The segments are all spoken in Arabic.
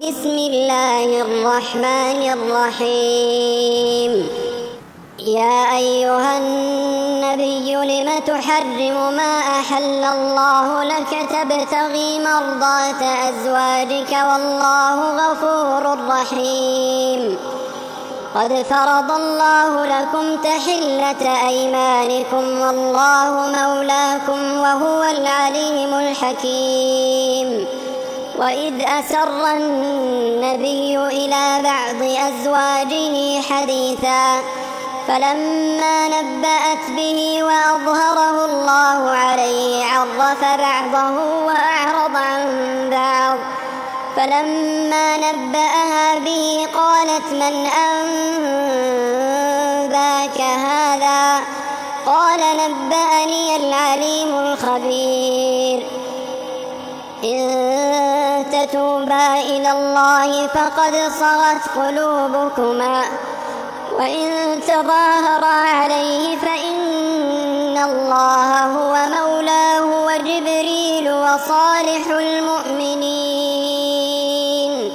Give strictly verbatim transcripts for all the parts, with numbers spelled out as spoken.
بسم الله الرحمن الرحيم. يا أيها النبي لم تحرم ما أحل الله لك تبتغي مرضات أزواجك والله غفور رحيم. قد فرض الله لكم تحلة أيمانكم والله مولاكم وهو العليم الحكيم. وإذ أسر النبي إلى بعض أزواجه حديثا فلما نبأت به وأظهره الله عليه عرف بعضه وأعرض عن بعض. فلما نبأها به قالت من أنباك هذا؟ قال نبأني العليم الخبير. إن تتوبا إلى الله فقد صغت قلوبكما وإن تظاهرا عليه فإن الله هو مولاه وجبريل وصالح المؤمنين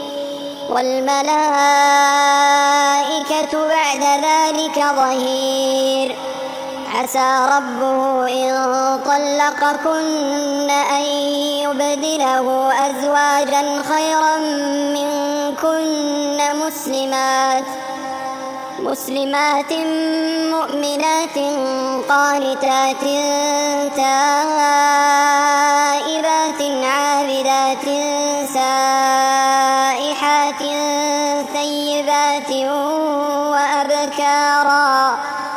والملائكة بعد ذلك ظهير. عسى ربه إن طلقكن أن يبدله أزواجا خيرا منكن مسلمات مسلمات مؤمنات قانتات تائبات عابدات سائحات ثيبات وأبكارا.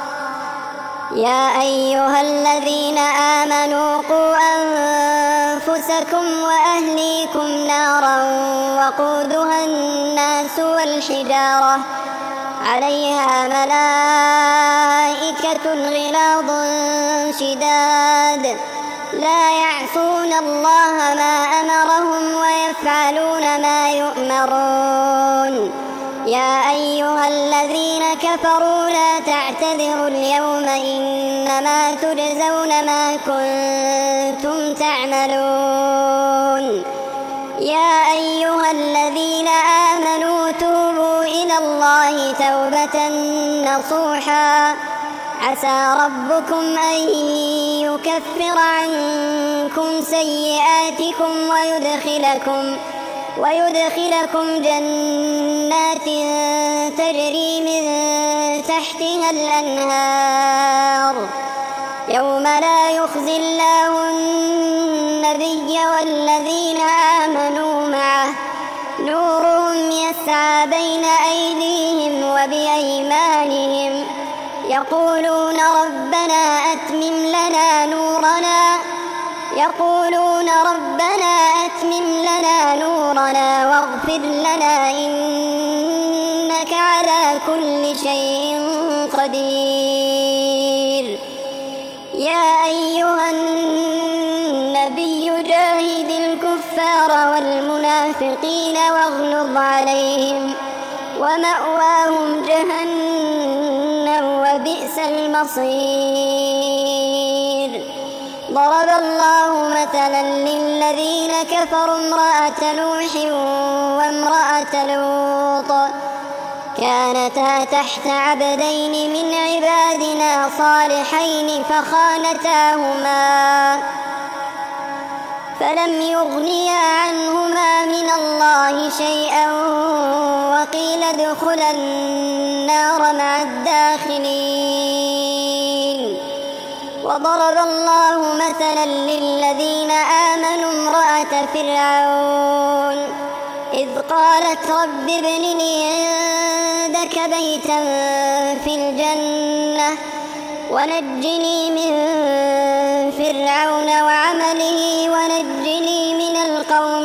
يا أيها الذين آمنوا قوا أنفسكم وأهليكم نارا وقودها الناس والحجارة عليها ملائكة غلاظ شداد لا يعصون الله ما أمرهم ويفعلون ما يؤمرون. يا أيها الذين كفروا لا تعتذروا اليوم إنما تجزون ما كنتم تعملون. يا أيها الذين آمنوا توبوا إلى الله توبة نصوحا عسى ربكم أن يكفر عنكم سيئاتكم ويدخلكم ويدخلكم جنات تجري من تحتها الأنهار يوم لا يخزي الله النبي والذين آمنوا معه نورهم يسعى بين أيديهم وبأيمانهم يقولون ربنا أتمم لنا نورنا يقولون ربنا أتمم لنا نورنا واغفر لنا إنك على كل شيء قدير. يا أيها النبي جاهد الكفار والمنافقين واغلظ عليهم ومأواهم جهنم وبئس المصير. ضرب الله مثلا للذين كفروا امرأة نوح وامرأة لوط كانتا تحت عبدين من عبادنا صالحين فخانتاهما فلم يغنيا عنهما من الله شيئا وقيل ادخلا النار مع الداخلين. وضرب الله مثلا للذين آمنوا امرأة فرعون إذ قالت رب ابن لي عندك بيتا في الجنة ونجني من فرعون وعمله ونجني من القوم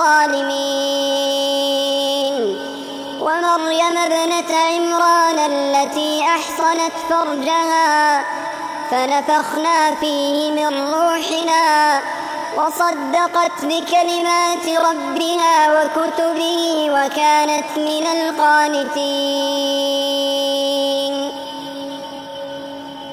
الظالمين. ومريم ابنة عمران التي أحصنت فرجها فنفخنا فيه من روحنا وصدقت بكلمات ربها وكتبه وكانت من القانتين.